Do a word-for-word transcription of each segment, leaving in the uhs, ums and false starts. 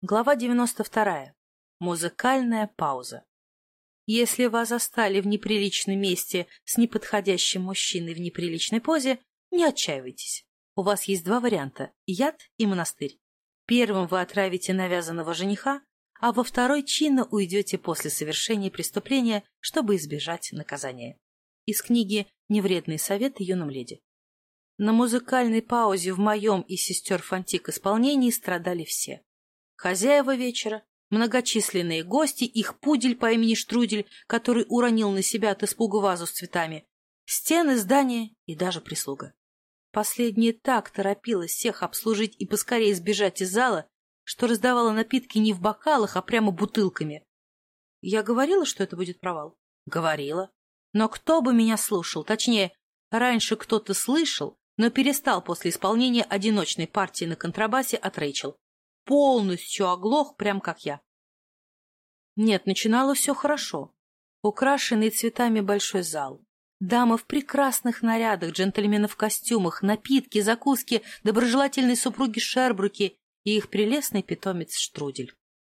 Глава девяносто вторая. Музыкальная пауза. Если вас застали в неприличном месте с неподходящим мужчиной в неприличной позе, не отчаивайтесь. У вас есть два варианта – яд и монастырь. Первым вы отравите навязанного жениха, а во второй чинно уйдете после совершения преступления, чтобы избежать наказания. Из книги «Невредные советы юным леди». На музыкальной паузе в моем и сестер Фантик исполнении страдали все. Хозяева вечера, многочисленные гости, их пудель по имени Штрудель, который уронил на себя от испуга вазу с цветами, стены здания и даже прислуга. Последняя так торопилась всех обслужить и поскорее сбежать из зала, что раздавала напитки не в бокалах, а прямо бутылками. Я говорила, что это будет провал? Говорила. Но кто бы меня слушал? Точнее, раньше кто-то слышал, но перестал после исполнения одиночной партии на контрабасе от Рэйчел. Полностью оглох, прям как я. Нет, начинало все хорошо. Украшенный цветами большой зал. Дамы в прекрасных нарядах, джентльмены в костюмах, напитки, закуски, доброжелательные супруги Шербруки и их прелестный питомец Штрудель.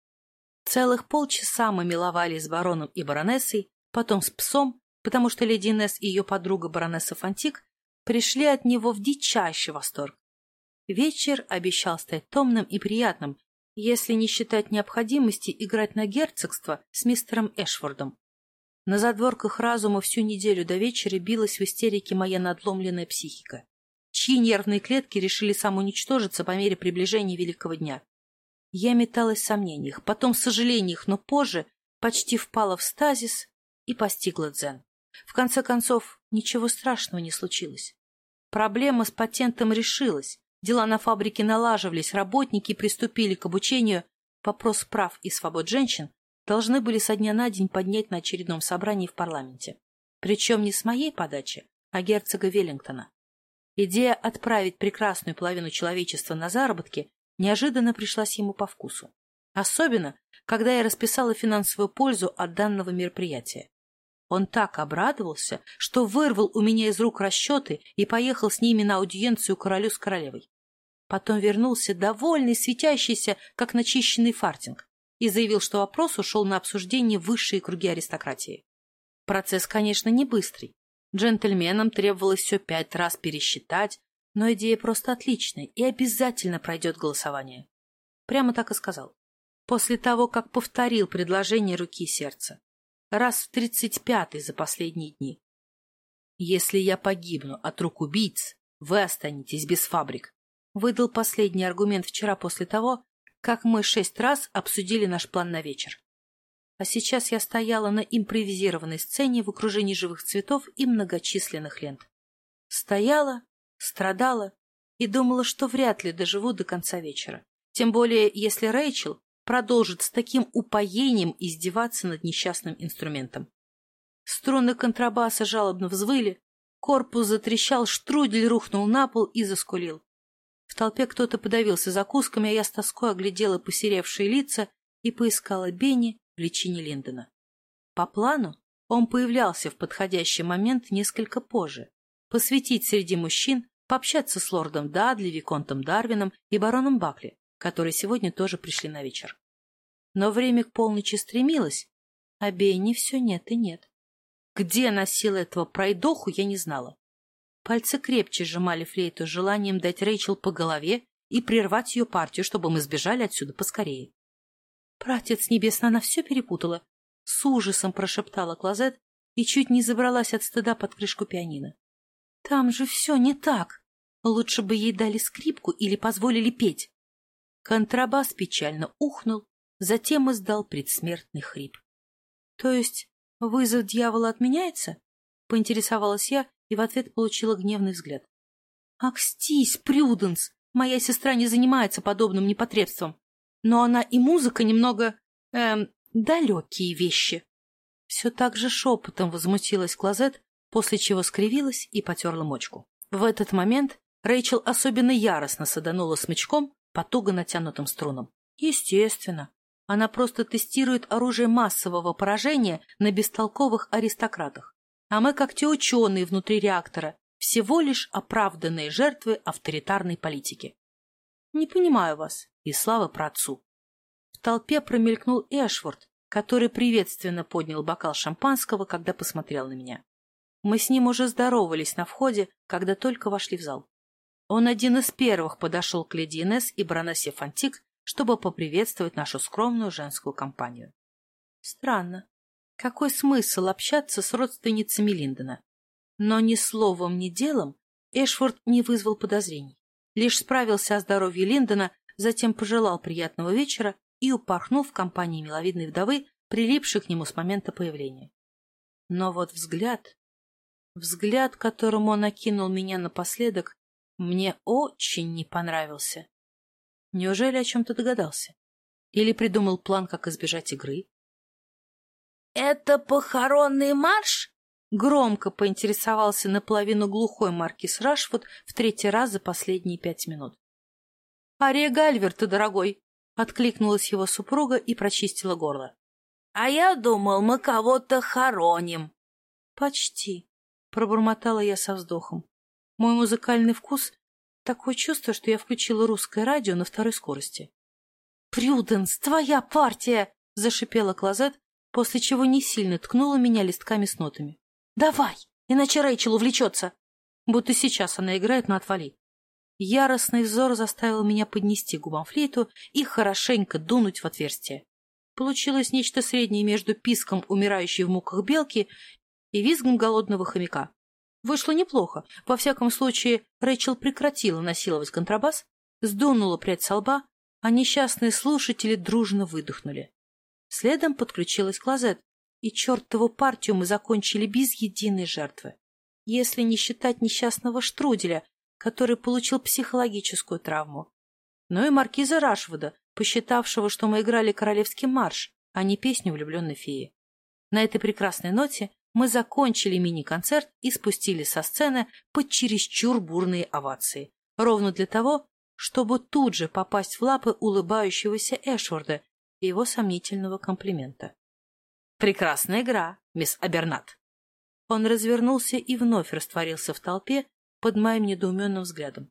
Целых полчаса мы миловались с бароном и баронессой, потом с псом, потому что леди Инесс и ее подруга баронесса Фантик пришли от него в дичайший восторг. Вечер обещал стать томным и приятным, если не считать необходимости играть на герцогство с мистером Эшфордом. На задворках разума всю неделю до вечера билась в истерике моя надломленная психика, чьи нервные клетки решили самоуничтожиться по мере приближения великого дня. Я металась в сомнениях, потом в сожалениях, но позже почти впала в стазис и постигла дзен. В конце концов, ничего страшного не случилось. Проблема с патентом решилась. Дела на фабрике налаживались, работники приступили к обучению. Вопрос прав и свобод женщин должны были со дня на день поднять на очередном собрании в парламенте. Причем не с моей подачи, а герцога Веллингтона. Идея отправить прекрасную половину человечества на заработки неожиданно пришлась ему по вкусу. Особенно, когда я расписала финансовую пользу от данного мероприятия. Он так обрадовался, что вырвал у меня из рук расчеты и поехал с ними на аудиенцию королю с королевой. Потом вернулся довольный, светящийся, как начищенный фартинг, и заявил, что вопрос ушел на обсуждение в высшие круги аристократии. Процесс, конечно, не быстрый. Джентльменам требовалось все пять раз пересчитать, но идея просто отличная и обязательно пройдет голосование. Прямо так и сказал. После того, как повторил предложение руки и сердца. Раз в тридцать пятый за последние дни. «Если я погибну от рук убийц, вы останетесь без фабрик», выдал последний аргумент вчера после того, как мы шесть раз обсудили наш план на вечер. А сейчас я стояла на импровизированной сцене в окружении живых цветов и многочисленных лент. Стояла, страдала и думала, что вряд ли доживу до конца вечера. Тем более, если Рэйчел продолжит с таким упоением издеваться над несчастным инструментом. Струны контрабаса жалобно взвыли, корпус затрещал, Штрудель рухнул на пол и заскулил. В толпе кто-то подавился закусками, а я с тоской оглядела посеревшие лица и поискала Бенни в личине Линдона. По плану он появлялся в подходящий момент несколько позже, посвятить среди мужчин, пообщаться с лордом Дадли, виконтом Дарвином и бароном Бакли, которые сегодня тоже пришли на вечер. Но время к полночи стремилось, а Бенни все нет и нет. Где носила этого пройдоху, я не знала. Пальцы крепче сжимали флейту с желанием дать Рэйчел по голове и прервать ее партию, чтобы мы сбежали отсюда поскорее. «Пратец небесный, она все перепутала!» — с ужасом прошептала Клозет и чуть не забралась от стыда под крышку пианино. «Там же все не так! Лучше бы ей дали скрипку или позволили петь!» Контрабас печально ухнул, затем издал предсмертный хрип. — То есть вызов дьявола отменяется? — поинтересовалась я и в ответ получила гневный взгляд. — Акстись, Прюденс! Моя сестра не занимается подобным непотребством. Но она и музыка немного... эм... далекие вещи. Все так же шепотом возмутилась Клозет, после чего скривилась и потерла мочку. В этот момент Рэйчел особенно яростно саданула смычком по туго натянутым струнам. Естественно, она просто тестирует оружие массового поражения на бестолковых аристократах. А мы, как те ученые внутри реактора, всего лишь оправданные жертвы авторитарной политики. Не понимаю вас, и слава праотцу. В толпе промелькнул Эшворт, который приветственно поднял бокал шампанского, когда посмотрел на меня. Мы с ним уже здоровались на входе, когда только вошли в зал. Он один из первых подошел к леди Инесс и баронессе Фонтик, чтобы поприветствовать нашу скромную женскую компанию. Странно. Какой смысл общаться с родственницами Линдона? Но ни словом, ни делом Эшфорд не вызвал подозрений. Лишь справился о здоровье Линдона, затем пожелал приятного вечера и упорхнул в компании миловидной вдовы, прилипшей к нему с момента появления. Но вот взгляд, взгляд, которым он окинул меня напоследок, мне очень не понравился. Неужели о чем-то догадался? Или придумал план, как избежать игры? — Это похоронный марш? — громко поинтересовался наполовину глухой маркиз Рашфуд в третий раз за последние пять минут. — Ария Гальверта, дорогой! — откликнулась его супруга и прочистила горло. — А я думал, мы кого-то хороним. — Почти, — пробормотала я со вздохом. Мой музыкальный вкус — такое чувство, что я включила русское радио на второй скорости. — Прюденс, твоя партия! — зашипела Клозет, после чего не сильно ткнула меня листками с нотами. — Давай, иначе Рэйчел увлечется. Будто сейчас она играет на отвали. Яростный взор заставил меня поднести к губам флейту и хорошенько дунуть в отверстие. Получилось нечто среднее между писком умирающей в муках белки и визгом голодного хомяка. Вышло неплохо. Во всяком случае, Рэйчел прекратила насиловать контрабас, сдунула прядь со лба, а несчастные слушатели дружно выдохнули. Следом подключилась Клозет, и чертову партию мы закончили без единой жертвы. Если не считать несчастного Штруделя, который получил психологическую травму. Но и маркиза Рашвуда, посчитавшего, что мы играли королевский марш, а не песню влюбленной феи. На этой прекрасной ноте мы закончили мини-концерт и спустили со сцены под чересчур бурные овации, ровно для того, чтобы тут же попасть в лапы улыбающегося Эшворда и его сомнительного комплимента. «Прекрасная игра, мисс Абернат!» Он развернулся и вновь растворился в толпе под моим недоуменным взглядом.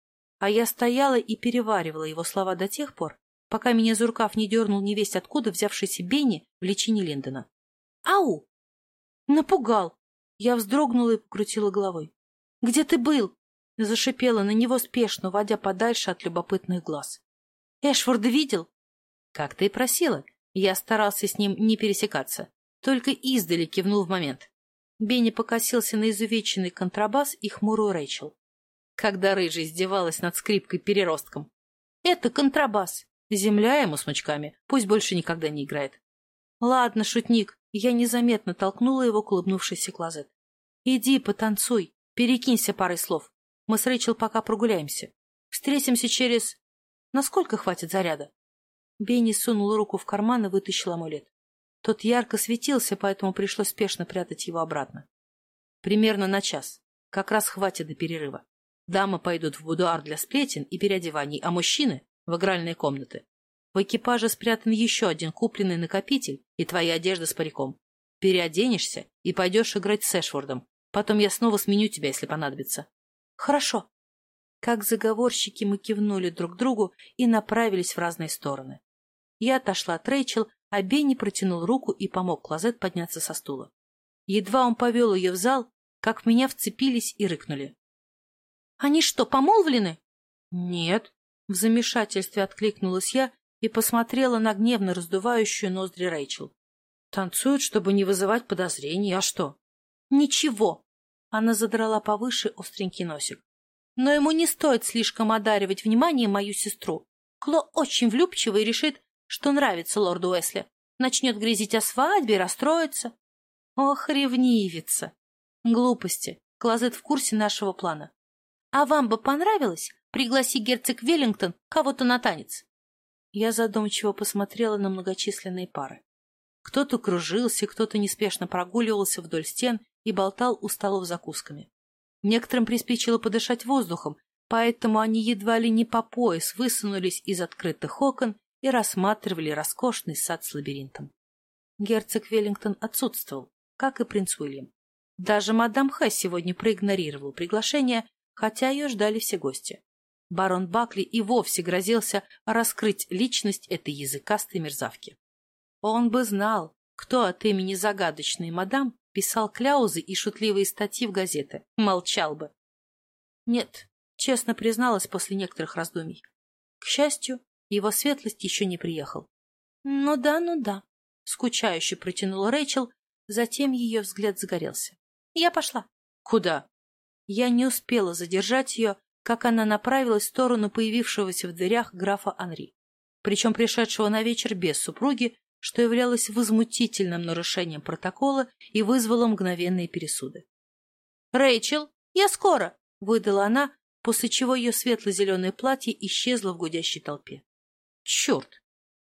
А я стояла и переваривала его слова до тех пор, пока меня за рукав не дернул невесть откуда взявшийся Бенни в личине Линдона. «Ау!» «Напугал!» Я вздрогнула и покрутила головой. «Где ты был?» Зашипела на него спешно, водя подальше от любопытных глаз. «Эшфорда видел?» «Как ты и просила. Я старался с ним не пересекаться. Только издали кивнул в момент». Бенни покосился на изувеченный контрабас и хмурую Рэйчел. Когда рыжая издевалась над скрипкой-переростком. «Это контрабас. Земля ему смычками. Пусть больше никогда не играет». «Ладно, шутник». Я незаметно толкнула его к улыбнувшейся Клозет. «Иди, потанцуй, перекинься парой слов. Мы с Рэйчел пока прогуляемся. Встретимся через... Насколько хватит заряда?» Бенни сунул руку в карман и вытащил амулет. Тот ярко светился, поэтому пришлось спешно прятать его обратно. «Примерно на час. Как раз хватит до перерыва. Дамы пойдут в будуар для сплетен и переодеваний, а мужчины — в игральные комнаты. В экипаже спрятан еще один купленный накопитель и твоя одежда с париком. Переоденешься и пойдешь играть с Эшфордом. Потом я снова сменю тебя, если понадобится». «Хорошо». Как заговорщики мы кивнули друг другу и направились в разные стороны. Я отошла от Рэйчел, а Бенни протянул руку и помог Клозет подняться со стула. Едва он повел ее в зал, как в меня вцепились и рыкнули. «Они что, помолвлены?» «Нет». В замешательстве откликнулась я и посмотрела на гневно раздувающую ноздри Рэйчел. «Танцуют, чтобы не вызывать подозрений, а что?» «Ничего!» Она задрала повыше остренький носик. «Но ему не стоит слишком одаривать вниманием мою сестру. Кло очень влюбчивый и решит, что нравится лорду Уэсли. Начнет грезить о свадьбе и расстроится. Ох, ревнивица! Глупости. Клозет в курсе нашего плана. А вам бы понравилось пригласить герцог Веллингтон кого-то на танец?» Я задумчиво посмотрела на многочисленные пары. Кто-то кружился, кто-то неспешно прогуливался вдоль стен и болтал у столов с закусками. Некоторым приспичило подышать воздухом, поэтому они едва ли не по пояс высунулись из открытых окон и рассматривали роскошный сад с лабиринтом. Герцог Веллингтон отсутствовал, как и принц Уильям. Даже мадам Хэ сегодня проигнорировала приглашение, хотя ее ждали все гости. Барон Бакли и вовсе грозился раскрыть личность этой языкастой мерзавки. Он бы знал, кто от имени загадочной мадам писал кляузы и шутливые статьи в газеты. Молчал бы. Нет, честно призналась после некоторых раздумий. К счастью, его светлость еще не приехал. Ну да, ну да, скучающе протянула Рэйчел, затем ее взгляд загорелся. Я пошла. Куда? Я не успела задержать ее, как она направилась в сторону появившегося в дверях графа Анри, причем пришедшего на вечер без супруги, что являлось возмутительным нарушением протокола и вызвало мгновенные пересуды. «Рэйчел, я скоро!» — выдала она, после чего ее светло-зеленое платье исчезло в гудящей толпе. «Черт!